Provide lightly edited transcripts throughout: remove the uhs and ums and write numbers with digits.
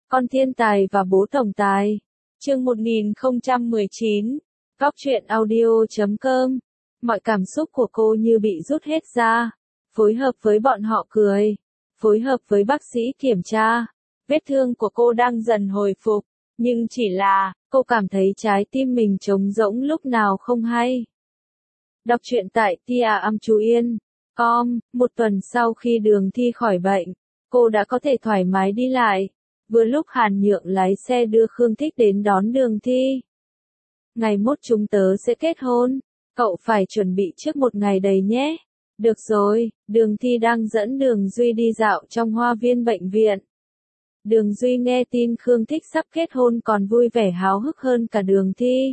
Con thiên tài và bố tổng tài. Chương 1019. Góc truyện audio.com. Mọi cảm xúc của cô như bị rút hết ra. Phối hợp với bọn họ cười. Phối hợp với bác sĩ kiểm tra. Vết thương của cô đang dần hồi phục. Nhưng chỉ là, cô cảm thấy trái tim mình trống rỗng lúc nào không hay. Đọc truyện tại tiaamchuyen.com. Một tuần sau khi Đường Thi khỏi bệnh, cô đã có thể thoải mái đi lại. Vừa lúc Hàn Nhượng lái xe đưa Khương Thích đến đón Đường Thi. Ngày mốt chúng tớ sẽ kết hôn, cậu phải chuẩn bị trước một ngày đầy nhé. Được rồi, Đường Thi đang dẫn Đường Duy đi dạo trong hoa viên bệnh viện. Đường Duy nghe tin Khương Thích sắp kết hôn còn vui vẻ háo hức hơn cả Đường Thi.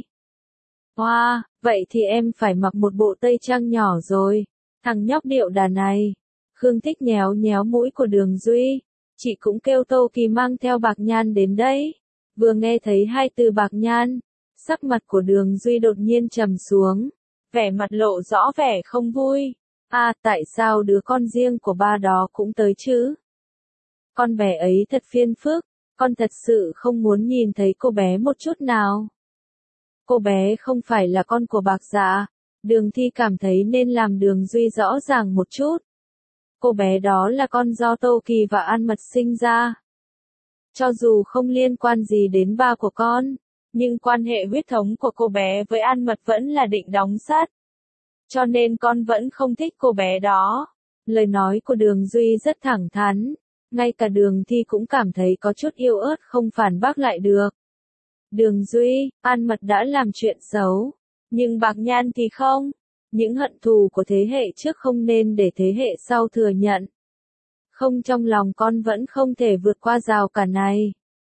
Wow, vậy thì em phải mặc một bộ tây trang nhỏ rồi. Thằng nhóc điệu đà này. Khương Thích nhéo nhéo mũi của Đường Duy. Chị cũng kêu Tô Kỳ mang theo bạc nhan đến đấy. Vừa nghe thấy hai từ bạc nhan, sắc mặt của Đường Duy đột nhiên trầm xuống. Vẻ mặt lộ rõ vẻ không vui. À, tại sao đứa con riêng của ba đó cũng tới chứ? Con bé ấy thật phiền phức, con thật sự không muốn nhìn thấy cô bé một chút nào. Cô bé không phải là con của bạc dạ. Đường Thi cảm thấy nên làm Đường Duy rõ ràng một chút. Cô bé đó là con do Tô Kỳ và An Mật sinh ra. Cho dù không liên quan gì đến ba của con, nhưng quan hệ huyết thống của cô bé với An Mật vẫn là định đóng sắt. Cho nên con vẫn không thích cô bé đó. Lời nói của Đường Duy rất thẳng thắn. Ngay cả Đường Thi cũng cảm thấy có chút yếu ớt không phản bác lại được. Đường Duy, An Mật đã làm chuyện xấu. Nhưng Bạc Nhan thì không. Những hận thù của thế hệ trước không nên để thế hệ sau thừa nhận. Không, trong lòng con vẫn không thể vượt qua rào cản này.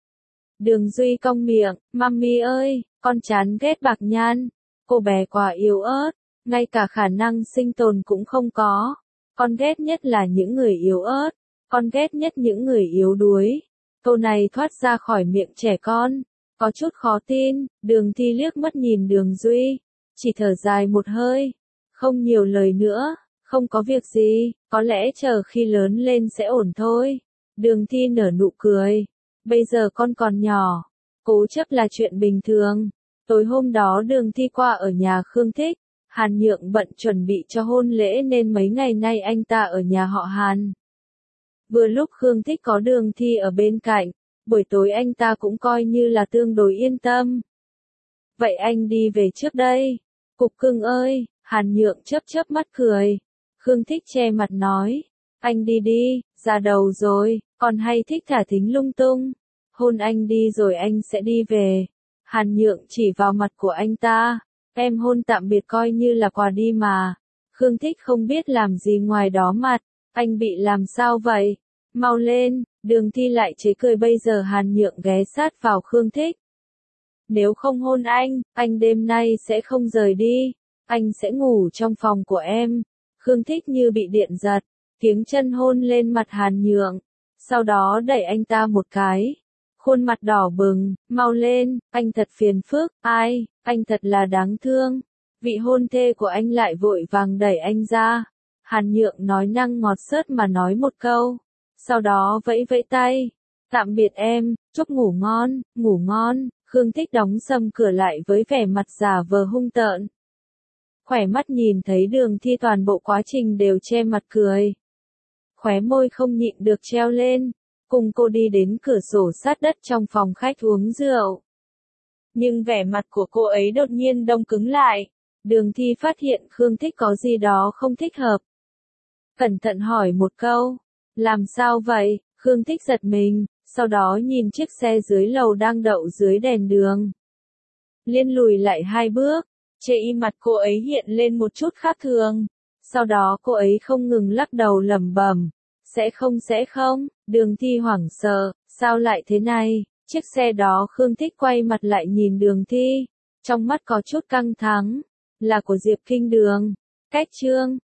Đường Duy cong miệng, Mami ơi, con chán ghét Bạc Nhan. Cô bé quá yếu ớt, ngay cả khả năng sinh tồn cũng không có. Con ghét nhất là những người yếu ớt. Con ghét nhất những người yếu đuối. Câu này thoát ra khỏi miệng trẻ con. Có chút khó tin, Đường Thi liếc mắt nhìn Đường Duy. Chỉ thở dài một hơi. Không nhiều lời nữa, không có việc gì, có lẽ chờ khi lớn lên sẽ ổn thôi. Đường Thi nở nụ cười. Bây giờ con còn nhỏ, cố chấp là chuyện bình thường. Tối hôm đó Đường Thi qua ở nhà Khương Thích. Hàn Nhượng bận chuẩn bị cho hôn lễ nên mấy ngày nay anh ta ở nhà họ Hàn. Vừa lúc Khương Thích có Đường Thi ở bên cạnh, buổi tối anh ta cũng coi như là tương đối yên tâm. Vậy anh đi về trước đây. Cục cưng ơi, Hàn Nhượng chớp chớp mắt cười. Khương Thích che mặt nói, anh đi đi, già đầu rồi, còn hay thích thả thính lung tung. Hôn anh đi rồi anh sẽ đi về. Hàn Nhượng chỉ vào mặt của anh ta, em hôn tạm biệt coi như là quà đi mà. Khương Thích không biết làm gì ngoài đó mặt, anh bị làm sao vậy? Mau lên, Đường Thi lại chế cười. Bây giờ Hàn Nhượng ghé sát vào Khương Thích. Nếu không hôn anh đêm nay sẽ không rời đi. Anh sẽ ngủ trong phòng của em. Khương Thích như bị điện giật, tiếng chân hôn lên mặt Hàn Nhượng. Sau đó đẩy anh ta một cái. Khuôn mặt đỏ bừng, mau lên, anh thật phiền phức, ai, anh thật là đáng thương. Vị hôn thê của anh lại vội vàng đẩy anh ra. Hàn Nhượng nói năng ngọt xớt mà nói một câu. Sau đó vẫy vẫy tay. Tạm biệt em, chúc ngủ ngon, ngủ ngon. Khương Thích đóng sầm cửa lại với vẻ mặt giả vờ hung tợn. Khỏe mắt nhìn thấy Đường Thi toàn bộ quá trình đều che mặt cười. Khóe môi không nhịn được treo lên, cùng cô đi đến cửa sổ sát đất trong phòng khách uống rượu. Nhưng vẻ mặt của cô ấy đột nhiên đông cứng lại. Đường Thi phát hiện Khương Thích có gì đó không thích hợp. Cẩn thận hỏi một câu, làm sao vậy? Khương Thích giật mình, sau đó nhìn chiếc xe dưới lầu đang đậu dưới đèn đường. Liên lùi lại hai bước. Trên mặt cô ấy hiện lên một chút khác thường. Sau đó cô ấy không ngừng lắc đầu lẩm bẩm. Sẽ không, Đường Thi hoảng sợ, sao lại thế này? Chiếc xe đó. Khương Thích quay mặt lại nhìn Đường Thi. Trong mắt có chút căng thẳng. Là của Diệp Kinh Đường. Cách chương